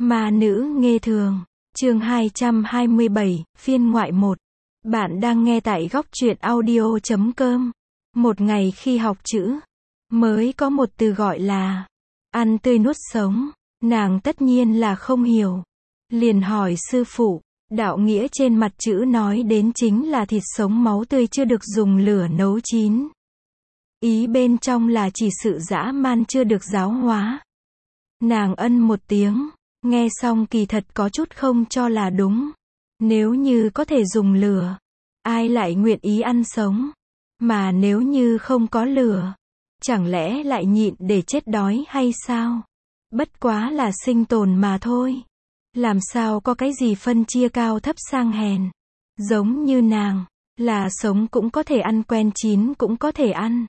Ma nữ nghê thường, chương 227, phiên ngoại 1. Bạn đang nghe tại góc truyện audio.com. Một ngày khi học chữ, mới có một từ gọi là ăn tươi nuốt sống, nàng tất nhiên là không hiểu. Liền hỏi sư phụ, đạo nghĩa trên mặt chữ nói đến chính là thịt sống máu tươi chưa được dùng lửa nấu chín. Ý bên trong là chỉ sự dã man chưa được giáo hóa. Nàng ân một tiếng, nghe xong kỳ thật có chút không cho là đúng. Nếu như có thể dùng lửa, ai lại nguyện ý ăn sống? Mà nếu như không có lửa, chẳng lẽ lại nhịn để chết đói hay sao? Bất quá là sinh tồn mà thôi. Làm sao có cái gì phân chia cao thấp sang hèn? Giống như nàng, là sống cũng có thể ăn, quen chín cũng có thể ăn.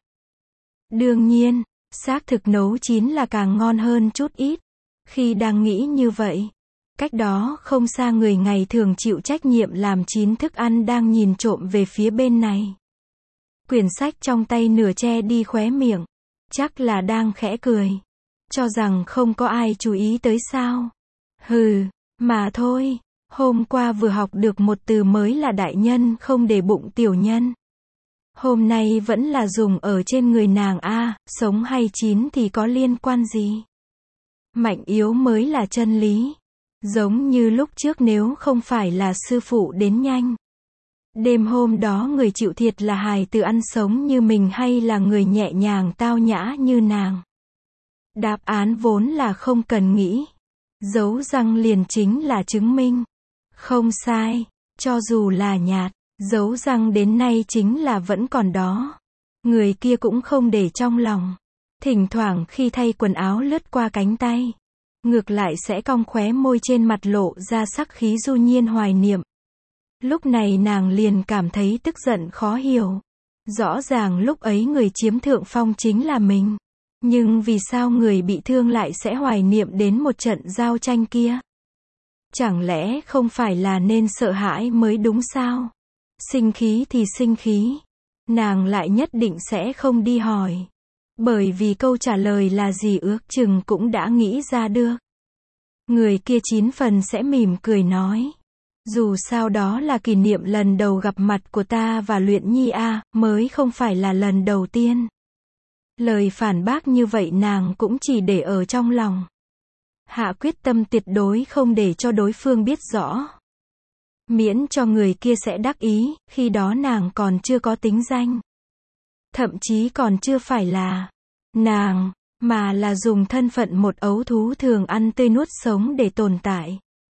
Đương nhiên, xác thực nấu chín là càng ngon hơn chút ít. Khi đang nghĩ như vậy, cách đó không xa người ngày thường chịu trách nhiệm làm chín thức ăn đang nhìn trộm về phía bên này. Quyển sách trong tay nửa che đi khóe miệng, chắc là đang khẽ cười, cho rằng không có ai chú ý tới sao. Hừ, mà thôi, hôm qua vừa học được một từ mới là đại nhân không để bụng tiểu nhân. Hôm nay vẫn là dùng ở trên người nàng a, sống hay chín thì có liên quan gì? Mạnh yếu mới là chân lý. Giống như lúc trước nếu không phải là sư phụ đến nhanh. Đêm hôm đó người chịu thiệt là hài tử ăn sống như mình hay là người nhẹ nhàng tao nhã như nàng? Đáp án vốn là không cần nghĩ. Dấu răng liền chính là chứng minh. Không sai, cho dù là nhạt, dấu răng đến nay chính là vẫn còn đó. Người kia cũng không để trong lòng. Thỉnh thoảng khi thay quần áo lướt qua cánh tay, ngược lại sẽ cong khóe môi, trên mặt lộ ra sắc khí du nhiên hoài niệm. Lúc này nàng liền cảm thấy tức giận khó hiểu. Rõ ràng lúc ấy người chiếm thượng phong chính là mình. Nhưng vì sao người bị thương lại sẽ hoài niệm đến một trận giao tranh kia? Chẳng lẽ không phải là nên sợ hãi mới đúng sao? Sinh khí thì sinh khí. Nàng lại nhất định sẽ không đi hỏi. Bởi vì câu trả lời là gì ước chừng cũng đã nghĩ ra được. Người kia 9 phần sẽ mỉm cười nói. Dù sao đó là kỷ niệm lần đầu gặp mặt của ta và Luyện Nhi a, mới không phải là lần đầu tiên. Lời phản bác như vậy nàng cũng chỉ để ở trong lòng. Hạ quyết tâm tuyệt đối không để cho đối phương biết rõ. Miễn cho người kia sẽ đắc ý, khi đó nàng còn chưa có tính danh. Thậm chí còn chưa phải là nàng, mà là dùng thân phận một ấu thú thường ăn tươi nuốt sống để tồn tại.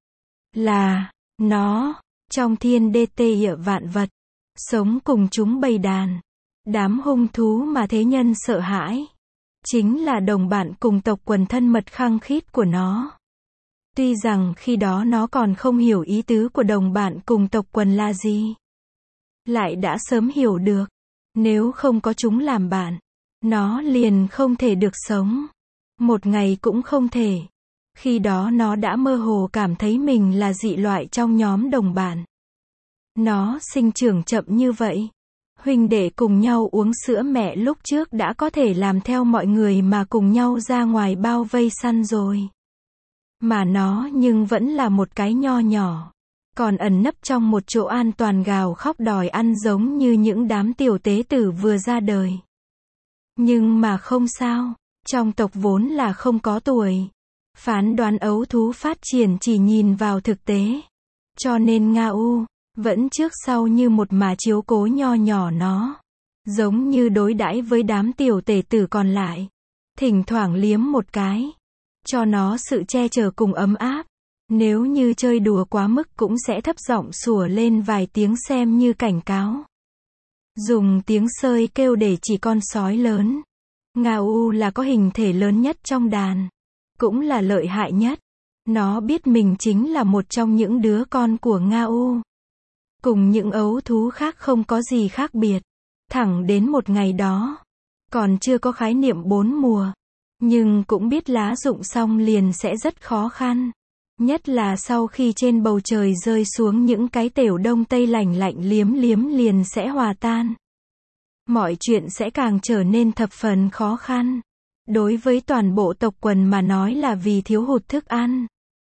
Là nó, trong thiên đê tê địa vạn vật, sống cùng chúng bầy đàn. Đám hung thú mà thế nhân sợ hãi, chính là đồng bạn cùng tộc quần thân mật khăng khít của nó. Tuy rằng khi đó nó còn không hiểu ý tứ của đồng bạn cùng tộc quần là gì, lại đã sớm hiểu được, nếu không có chúng làm bạn, nó liền không thể được sống. Một ngày cũng không thể. Khi đó nó đã mơ hồ cảm thấy mình là dị loại trong nhóm đồng bạn. Nó sinh trưởng chậm như vậy. Huynh đệ cùng nhau uống sữa mẹ lúc trước đã có thể làm theo mọi người mà cùng nhau ra ngoài bao vây săn rồi. Mà nó nhưng vẫn là một cái nho nhỏ. Còn ẩn nấp trong một chỗ an toàn gào khóc đòi ăn giống như những đám tiểu tế tử vừa ra đời. Nhưng mà không sao. Trong tộc vốn là không có tuổi. Phán đoán ấu thú phát triển chỉ nhìn vào thực tế. Cho nên Ngao vẫn trước sau như một mà chiếu cố nho nhỏ nó. Giống như đối đãi với đám tiểu tể tử còn lại. Thỉnh thoảng liếm một cái. Cho nó sự che chở cùng ấm áp. Nếu như chơi đùa quá mức cũng sẽ thấp giọng sủa lên vài tiếng xem như cảnh cáo. Dùng tiếng sơi kêu để chỉ con sói lớn. Ngao là có hình thể lớn nhất trong đàn. Cũng là lợi hại nhất. Nó biết mình chính là một trong những đứa con của Ngao. Cùng những ấu thú khác không có gì khác biệt. Thẳng đến một ngày đó. Còn chưa có khái niệm 4 mùa. Nhưng cũng biết lá rụng xong liền sẽ rất khó khăn. Nhất là sau khi trên bầu trời rơi xuống những cái tểu đông tây lạnh lạnh liếm liếm liền sẽ hòa tan. Mọi chuyện sẽ càng trở nên thập phần khó khăn. Đối với toàn bộ tộc quần mà nói là vì thiếu hụt thức ăn.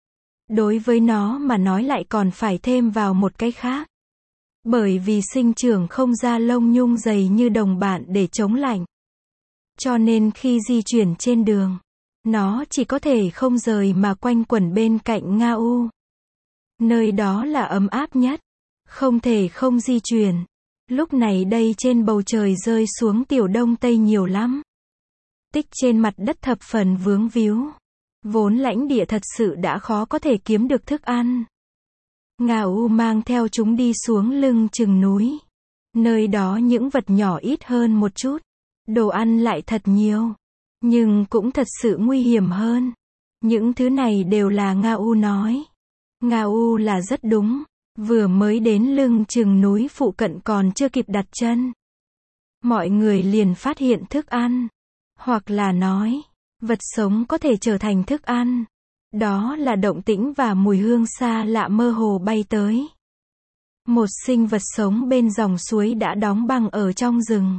Đối với nó mà nói lại còn phải thêm vào một cái khác. Bởi vì sinh trưởng không ra lông nhung dày như đồng bạn để chống lạnh. Cho nên khi di chuyển trên đường, nó chỉ có thể không rời mà quanh quẩn bên cạnh Nga U. Nơi đó là ấm áp nhất, không thể không di chuyển. Lúc này đây trên bầu trời rơi xuống tiểu đông tây nhiều lắm. Tích trên mặt đất thập phần vướng víu. Vốn lãnh địa thật sự đã khó có thể kiếm được thức ăn. Nga U mang theo chúng đi xuống lưng chừng núi. Nơi đó những vật nhỏ ít hơn một chút. Đồ ăn lại thật nhiều. Nhưng cũng thật sự nguy hiểm hơn. Những thứ này đều là Nga U nói. Nga U là rất đúng. Vừa mới đến lưng chừng núi phụ cận còn chưa kịp đặt chân. Mọi người liền phát hiện thức ăn. Hoặc là nói, vật sống có thể trở thành thức ăn. Đó là động tĩnh và mùi hương xa lạ mơ hồ bay tới. Một sinh vật sống bên dòng suối đã đóng băng ở trong rừng.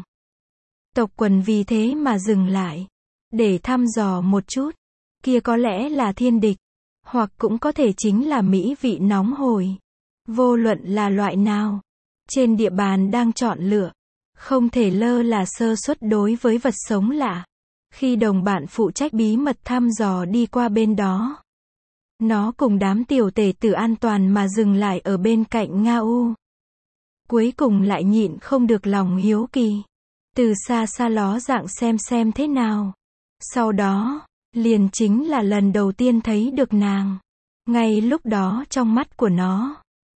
Tộc quần vì thế mà dừng lại. Để thăm dò một chút. Kia có lẽ là thiên địch. Hoặc cũng có thể chính là mỹ vị nóng hổi. Vô luận là loại nào. Trên địa bàn đang chọn lựa. Không thể lơ là sơ suất đối với vật sống lạ. Khi đồng bạn phụ trách bí mật thăm dò đi qua bên đó. Nó cùng đám tiểu tể tử an toàn mà dừng lại ở bên cạnh Nga U. Cuối cùng lại nhịn không được lòng hiếu kỳ. Từ xa xa ló dạng xem thế nào. Sau đó, liền chính là lần đầu tiên thấy được nàng. Ngay lúc đó trong mắt của nó.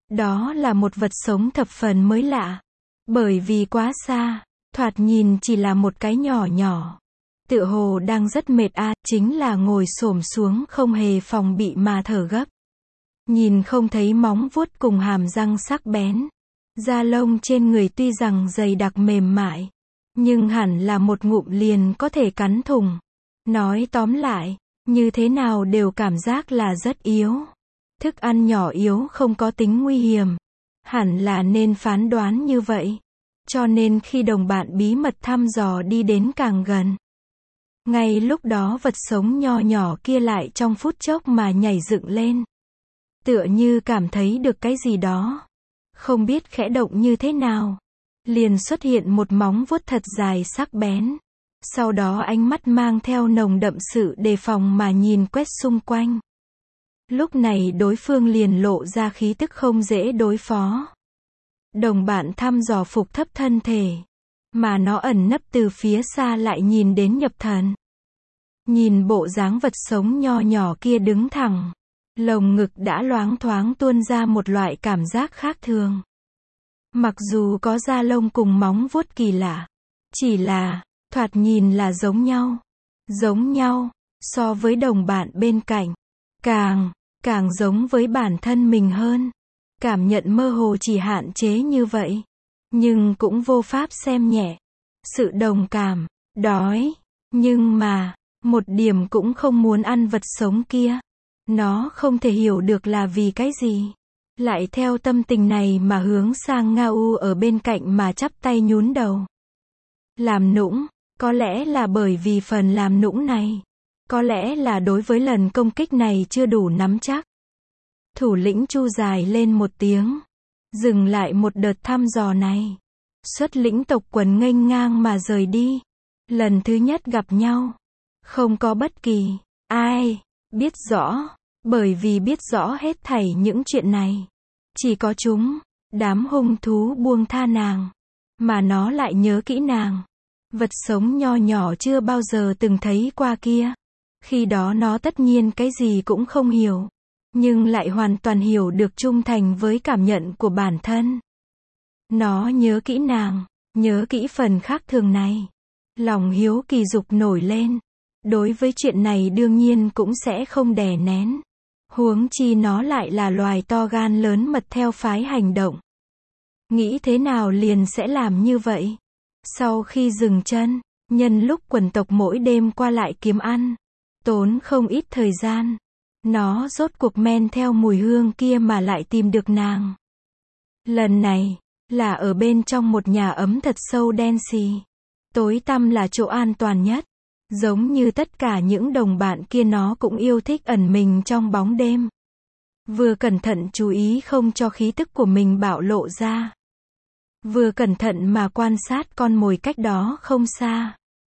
Đó là một vật sống thập phần mới lạ. Bởi vì quá xa, thoạt nhìn chỉ là một cái nhỏ nhỏ. Tựa hồ đang rất mệt chính là ngồi xổm xuống không hề phòng bị mà thở gấp. Nhìn không thấy móng vuốt cùng hàm răng sắc bén. Da lông trên người tuy rằng dày đặc mềm mại, nhưng hẳn là một ngụm liền có thể cắn thủng. Nói tóm lại, như thế nào đều cảm giác là rất yếu. Thức ăn nhỏ yếu không có tính nguy hiểm. Hẳn là nên phán đoán như vậy. Cho nên khi đồng bạn bí mật thăm dò đi đến càng gần. Ngay lúc đó vật sống nho nhỏ kia lại trong phút chốc mà nhảy dựng lên. Tựa như cảm thấy được cái gì đó. Không biết khẽ động như thế nào. Liền xuất hiện một móng vuốt thật dài sắc bén. Sau đó ánh mắt mang theo nồng đậm sự đề phòng mà nhìn quét xung quanh. Lúc này đối phương liền lộ ra khí tức không dễ đối phó. Đồng bạn thăm dò phục thấp thân thể. Mà nó ẩn nấp từ phía xa lại nhìn đến nhập thần. Nhìn bộ dáng vật sống nho nhỏ kia đứng thẳng. Lồng ngực đã loáng thoáng tuôn ra một loại cảm giác khác thường. Mặc dù có da lông cùng móng vuốt kỳ lạ. Chỉ là, thoạt nhìn là giống nhau. Giống nhau, so với đồng bạn bên cạnh. Càng giống với bản thân mình hơn. Cảm nhận mơ hồ chỉ hạn chế như vậy. Nhưng cũng vô pháp xem nhẹ. Sự đồng cảm, đói. Nhưng mà, một điểm cũng không muốn ăn vật sống kia. Nó không thể hiểu được là vì cái gì. Lại theo tâm tình này mà hướng sang Nga U ở bên cạnh mà chắp tay nhún đầu. Làm nũng, có lẽ là bởi vì phần làm nũng này. Có lẽ là đối với lần công kích này chưa đủ nắm chắc. Thủ lĩnh chu dài lên một tiếng. Dừng lại một đợt thăm dò này. Xuất lĩnh tộc quần nghênh ngang mà rời đi. Lần thứ nhất gặp nhau. Không có bất kỳ ai biết rõ. Bởi vì biết rõ hết thảy những chuyện này. Chỉ có chúng, đám hung thú buông tha nàng. Mà nó lại nhớ kỹ nàng. Vật sống nho nhỏ chưa bao giờ từng thấy qua kia. Khi đó nó tất nhiên cái gì cũng không hiểu. Nhưng lại hoàn toàn hiểu được trung thành với cảm nhận của bản thân. Nó nhớ kỹ nàng, nhớ kỹ phần khác thường này. Lòng hiếu kỳ dục nổi lên. Đối với chuyện này đương nhiên cũng sẽ không đè nén. Huống chi nó lại là loài to gan lớn mật theo phái hành động. Nghĩ thế nào liền sẽ làm như vậy. Sau khi dừng chân, nhân lúc quần tộc mỗi đêm qua lại kiếm ăn, tốn không ít thời gian. Nó rốt cuộc men theo mùi hương kia mà lại tìm được nàng. Lần này, là ở bên trong một nhà ấm thật sâu đen xì. Tối tăm là chỗ an toàn nhất. Giống như tất cả những đồng bạn kia nó cũng yêu thích ẩn mình trong bóng đêm. Vừa cẩn thận chú ý không cho khí tức của mình bạo lộ ra. Vừa cẩn thận mà quan sát con mồi cách đó không xa.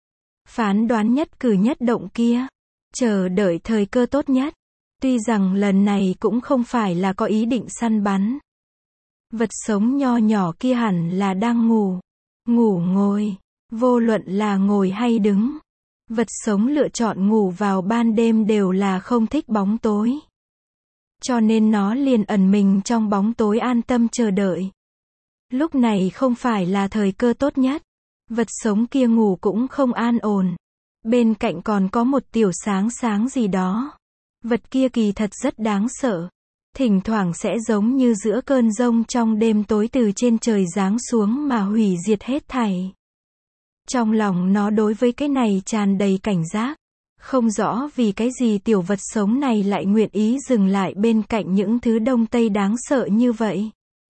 Phán đoán nhất cử nhất động kia. Chờ đợi thời cơ tốt nhất. Tuy rằng lần này cũng không phải là có ý định săn bắn. Vật sống nho nhỏ kia hẳn là đang ngủ. Ngủ ngồi. Vô luận là ngồi hay đứng. Vật sống lựa chọn ngủ vào ban đêm đều là không thích bóng tối. Cho nên nó liền ẩn mình trong bóng tối an tâm chờ đợi. Lúc này không phải là thời cơ tốt nhất. Vật sống kia ngủ cũng không an ổn. Bên cạnh còn có một tiểu sáng sáng gì đó. Vật kia kỳ thật rất đáng sợ. Thỉnh thoảng sẽ giống như giữa cơn giông trong đêm tối từ trên trời giáng xuống mà hủy diệt hết thảy. Trong lòng nó đối với cái này tràn đầy cảnh giác. Không rõ vì cái gì tiểu vật sống này lại nguyện ý dừng lại bên cạnh những thứ đông tây đáng sợ như vậy.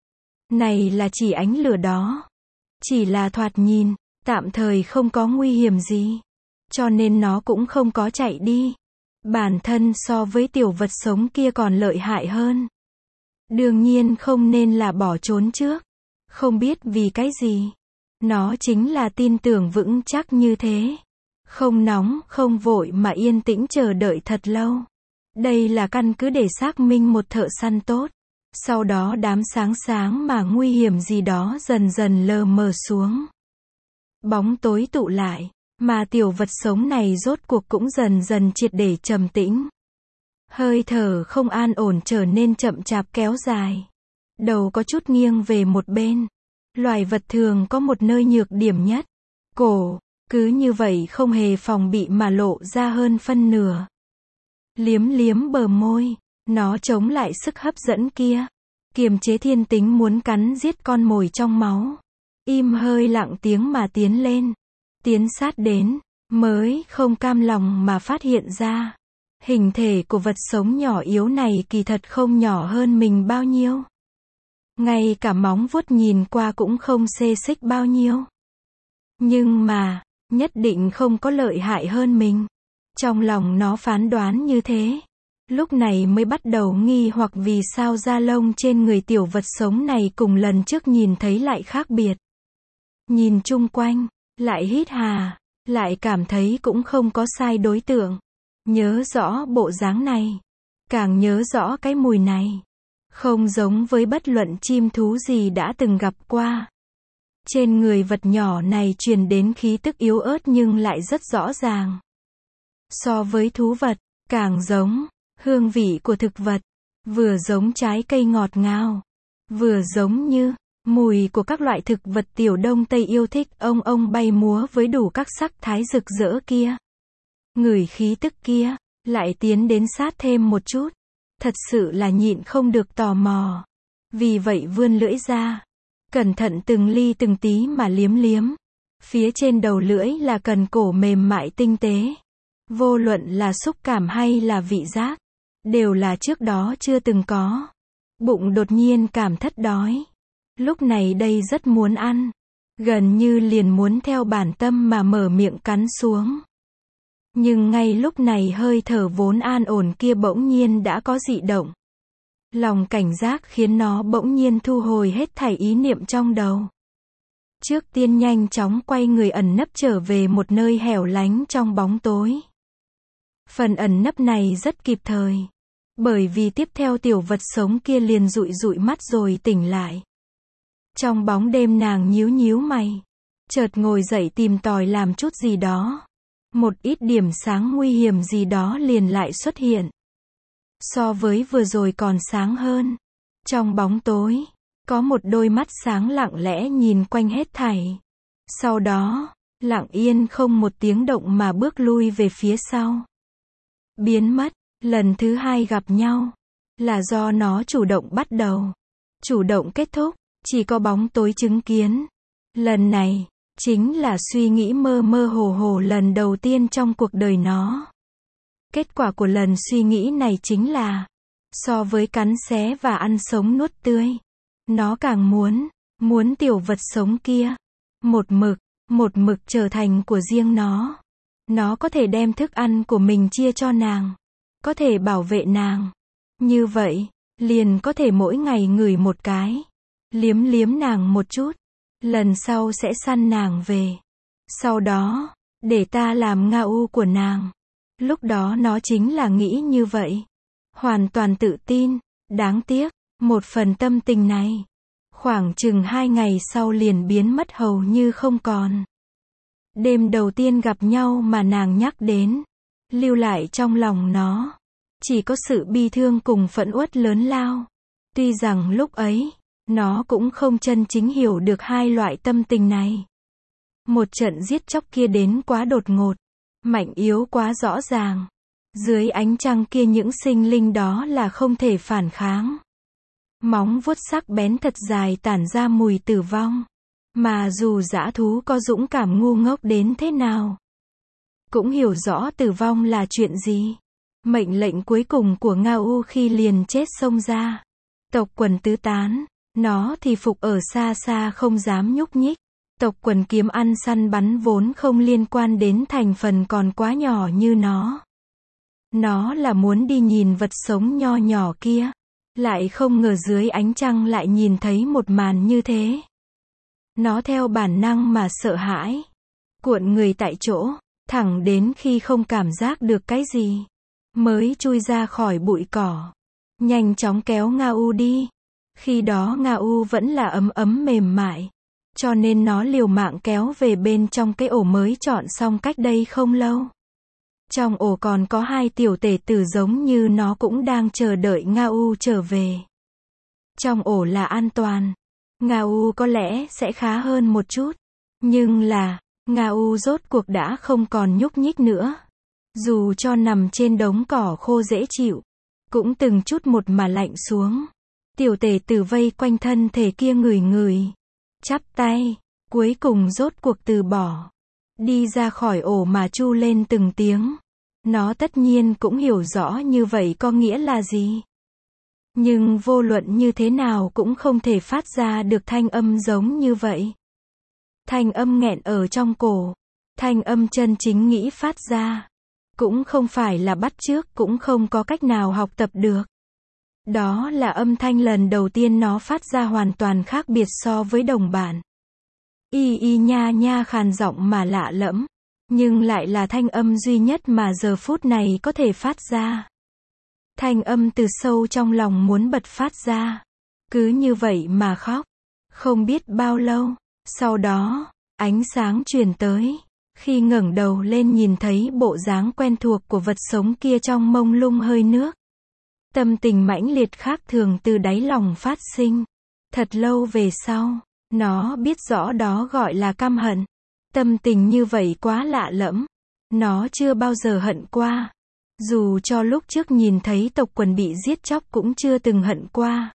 Này là chỉ ánh lửa đó. Chỉ là thoạt nhìn, tạm thời không có nguy hiểm gì. Cho nên nó cũng không có chạy đi. Bản thân so với tiểu vật sống kia còn lợi hại hơn. Đương nhiên không nên là bỏ trốn trước. Không biết vì cái gì. Nó chính là tin tưởng vững chắc như thế. Không nóng, không vội mà yên tĩnh chờ đợi thật lâu. Đây là căn cứ để xác minh một thợ săn tốt. Sau đó đám sáng sáng mà nguy hiểm gì đó dần dần lờ mờ xuống. Bóng tối tụ lại, mà tiểu vật sống này rốt cuộc cũng dần dần triệt để trầm tĩnh. Hơi thở không an ổn trở nên chậm chạp kéo dài. Đầu có chút nghiêng về một bên. Loài vật thường có một nơi nhược điểm nhất. Cổ, cứ như vậy không hề phòng bị mà lộ ra hơn phân nửa. Liếm liếm bờ môi, nó chống lại sức hấp dẫn kia. Kiềm chế thiên tính muốn cắn giết con mồi trong máu. Im hơi lặng tiếng mà tiến lên. Tiến sát đến, mới không cam lòng mà phát hiện ra. Hình thể của vật sống nhỏ yếu này kỳ thật không nhỏ hơn mình bao nhiêu. Ngay cả móng vuốt nhìn qua cũng không xê xích bao nhiêu. Nhưng mà, nhất định không có lợi hại hơn mình. Trong lòng nó phán đoán như thế. Lúc này mới bắt đầu nghi hoặc vì sao da lông trên người tiểu vật sống này cùng lần trước nhìn thấy lại khác biệt. Nhìn chung quanh, lại hít hà, lại cảm thấy cũng không có sai đối tượng. Nhớ rõ bộ dáng này. Càng nhớ rõ cái mùi này. Không giống với bất luận chim thú gì đã từng gặp qua. Trên người vật nhỏ này truyền đến khí tức yếu ớt nhưng lại rất rõ ràng. So với thú vật, càng giống hương vị của thực vật, vừa giống trái cây ngọt ngào, vừa giống như mùi của các loại thực vật tiểu Đông Tây yêu thích ông bay múa với đủ các sắc thái rực rỡ kia. Ngửi khí tức kia, lại tiến đến sát thêm một chút. Thật sự là nhịn không được tò mò. Vì vậy vươn lưỡi ra. Cẩn thận từng ly từng tí mà liếm liếm. Phía trên đầu lưỡi là cần cổ mềm mại tinh tế. Vô luận là xúc cảm hay là vị giác. Đều là trước đó chưa từng có. Bụng đột nhiên cảm thất đói. Lúc này đây rất muốn ăn. Gần như liền muốn theo bản tâm mà mở miệng cắn xuống. Nhưng ngay lúc này hơi thở vốn an ổn kia bỗng nhiên đã có dị động. Lòng cảnh giác khiến nó bỗng nhiên thu hồi hết thảy ý niệm trong đầu. Trước tiên nhanh chóng quay người ẩn nấp trở về một nơi hẻo lánh trong bóng tối. Phần ẩn nấp này rất kịp thời. Bởi vì tiếp theo tiểu vật sống kia liền dụi dụi mắt rồi tỉnh lại. Trong bóng đêm nàng nhíu nhíu mày. Chợt ngồi dậy tìm tòi làm chút gì đó. Một ít điểm sáng nguy hiểm gì đó liền lại xuất hiện. So với vừa rồi còn sáng hơn. Trong bóng tối, có một đôi mắt sáng lặng lẽ nhìn quanh hết thảy. Sau đó, lặng yên không một tiếng động mà bước lui về phía sau. Biến mất, lần thứ hai gặp nhau. Là do nó chủ động bắt đầu. Chủ động kết thúc, chỉ có bóng tối chứng kiến. Lần này, chính là suy nghĩ mơ mơ hồ hồ lần đầu tiên trong cuộc đời nó. Kết quả của lần suy nghĩ này chính là, so với cắn xé và ăn sống nuốt tươi, nó càng muốn tiểu vật sống kia. Một mực trở thành của riêng nó. Nó có thể đem thức ăn của mình chia cho nàng. Có thể bảo vệ nàng. Như vậy, liền có thể mỗi ngày ngửi một cái, liếm liếm nàng một chút, lần sau sẽ săn nàng về. Sau đó, để ta làm nga u của nàng. Lúc đó nó chính là nghĩ như vậy. Hoàn toàn tự tin, đáng tiếc, một phần tâm tình này, khoảng chừng 2 ngày sau liền biến mất hầu như không còn. Đêm đầu tiên gặp nhau mà nàng nhắc đến, lưu lại trong lòng nó, chỉ có sự bi thương cùng phẫn uất lớn lao. Tuy rằng lúc ấy, nó cũng không chân chính hiểu được hai loại tâm tình này. Một trận giết chóc kia đến quá đột ngột, mạnh yếu quá rõ ràng. Dưới ánh trăng kia những sinh linh đó là không thể phản kháng. Móng vuốt sắc bén thật dài tản ra mùi tử vong. Mà dù dã thú có dũng cảm ngu ngốc đến thế nào, cũng hiểu rõ tử vong là chuyện gì. Mệnh lệnh cuối cùng của Ngao khi liền chết xông ra. Tộc quần tứ tán, nó thì phục ở xa xa không dám nhúc nhích. Tộc quần kiếm ăn săn bắn vốn không liên quan đến thành phần còn quá nhỏ như nó. Nó là muốn đi nhìn vật sống nho nhỏ kia. Lại không ngờ dưới ánh trăng lại nhìn thấy một màn như thế. Nó theo bản năng mà sợ hãi. Cuộn người tại chỗ, thẳng đến khi không cảm giác được cái gì, mới chui ra khỏi bụi cỏ. Nhanh chóng kéo Ngao đi. Khi đó Ngao vẫn là ấm ấm mềm mại. Cho nên nó liều mạng kéo về bên trong cái ổ mới chọn xong cách đây không lâu. Trong ổ còn có 2 tiểu tể tử giống như nó cũng đang chờ đợi Ngao trở về. Trong ổ là an toàn. Ngao có lẽ sẽ khá hơn một chút. Nhưng là, Ngao rốt cuộc đã không còn nhúc nhích nữa. Dù cho nằm trên đống cỏ khô dễ chịu, cũng từng chút một mà lạnh xuống. Tiểu tể tử vây quanh thân thể kia ngửi ngửi, chắp tay, cuối cùng rốt cuộc từ bỏ. Đi ra khỏi ổ mà chu lên từng tiếng. Nó tất nhiên cũng hiểu rõ như vậy có nghĩa là gì. Nhưng vô luận như thế nào cũng không thể phát ra được thanh âm giống như vậy. Thanh âm nghẹn ở trong cổ. Thanh âm chân chính nghĩ phát ra. Cũng không phải là bắt chước, cũng không có cách nào học tập được. Đó là âm thanh lần đầu tiên nó phát ra hoàn toàn khác biệt so với đồng bạn. Y y nha nha khàn giọng mà lạ lẫm. Nhưng lại là thanh âm duy nhất mà giờ phút này có thể phát ra. Thanh âm từ sâu trong lòng muốn bật phát ra. Cứ như vậy mà khóc. Không biết bao lâu. Sau đó, ánh sáng truyền tới. Khi ngẩng đầu lên nhìn thấy bộ dáng quen thuộc của vật sống kia trong mông lung hơi nước. Tâm tình mãnh liệt khác thường từ đáy lòng phát sinh. Thật lâu về sau, nó biết rõ đó gọi là căm hận. Tâm tình như vậy quá lạ lẫm. Nó chưa bao giờ hận qua. Dù cho lúc trước nhìn thấy tộc quần bị giết chóc cũng chưa từng hận qua.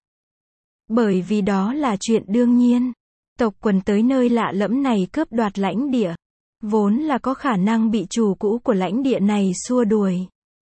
Bởi vì đó là chuyện đương nhiên. Tộc quần tới nơi lạ lẫm này cướp đoạt lãnh địa. Vốn là có khả năng bị chủ cũ của lãnh địa này xua đuổi.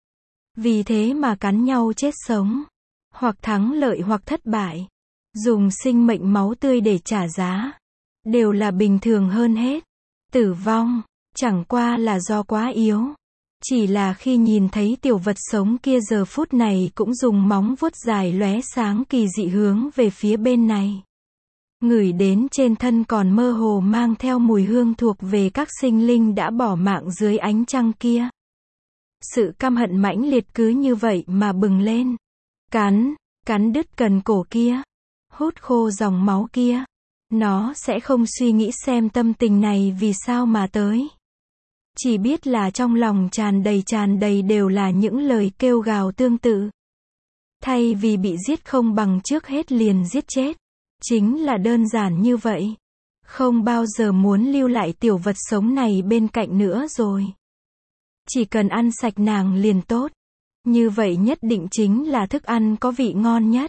Vì thế mà cắn nhau chết sống. Hoặc thắng lợi hoặc thất bại. Dùng sinh mệnh máu tươi để trả giá. Đều là bình thường hơn hết. Tử vong, chẳng qua là do quá yếu. Chỉ là khi nhìn thấy tiểu vật sống kia giờ phút này cũng dùng móng vuốt dài lóe sáng kỳ dị hướng về phía bên này. Ngửi đến trên thân còn mơ hồ mang theo mùi hương thuộc về các sinh linh đã bỏ mạng dưới ánh trăng kia. Sự căm hận mãnh liệt cứ như vậy mà bừng lên. Cắn đứt cần cổ kia. Hút khô dòng máu kia. Nó sẽ không suy nghĩ xem tâm tình này vì sao mà tới. Chỉ biết là trong lòng tràn đầy đều là những lời kêu gào tương tự. Thay vì bị giết không bằng trước hết liền giết chết. Chính là đơn giản như vậy. Không bao giờ muốn lưu lại tiểu vật sống này bên cạnh nữa rồi. Chỉ cần ăn sạch nàng liền tốt. Như vậy nhất định chính là thức ăn có vị ngon nhất.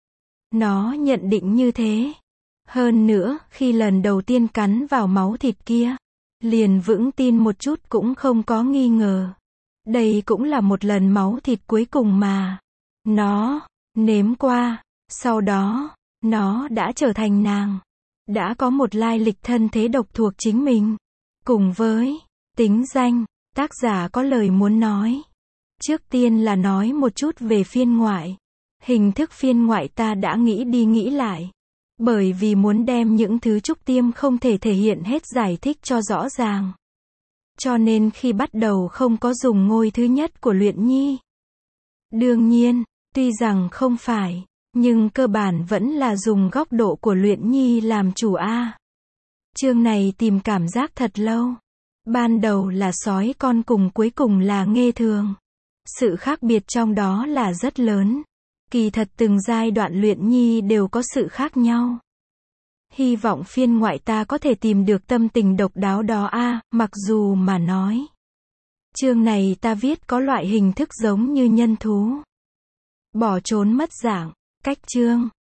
Nó nhận định như thế. Hơn nữa, khi lần đầu tiên cắn vào máu thịt kia, liền vững tin một chút cũng không có nghi ngờ. Đây cũng là một lần máu thịt cuối cùng mà nó nếm qua. Sau đó, nó đã trở thành nàng. Đã có một lai lịch thân thế độc thuộc chính mình. Cùng với tính danh, tác giả có lời muốn nói. Trước tiên là nói một chút về phiên ngoại. Hình thức phiên ngoại ta đã nghĩ đi nghĩ lại. Bởi vì muốn đem những thứ Trúc Tiêm không thể thể hiện hết giải thích cho rõ ràng. Cho nên khi bắt đầu không có dùng ngôi thứ nhất của Luyện Nhi. Đương nhiên, tuy rằng không phải, nhưng cơ bản vẫn là dùng góc độ của Luyện Nhi làm chủ a. Chương này tìm cảm giác thật lâu. Ban đầu là sói con cùng cuối cùng là Nghê Thường. Sự khác biệt trong đó là rất lớn. Kỳ thật từng giai đoạn Luyện Nhi đều có sự khác nhau. Hy vọng phiên ngoại ta có thể tìm được tâm tình độc đáo đó a, mặc dù mà nói. Chương này ta viết có loại hình thức giống như nhân thú. Bỏ trốn mất dạng, cách chương.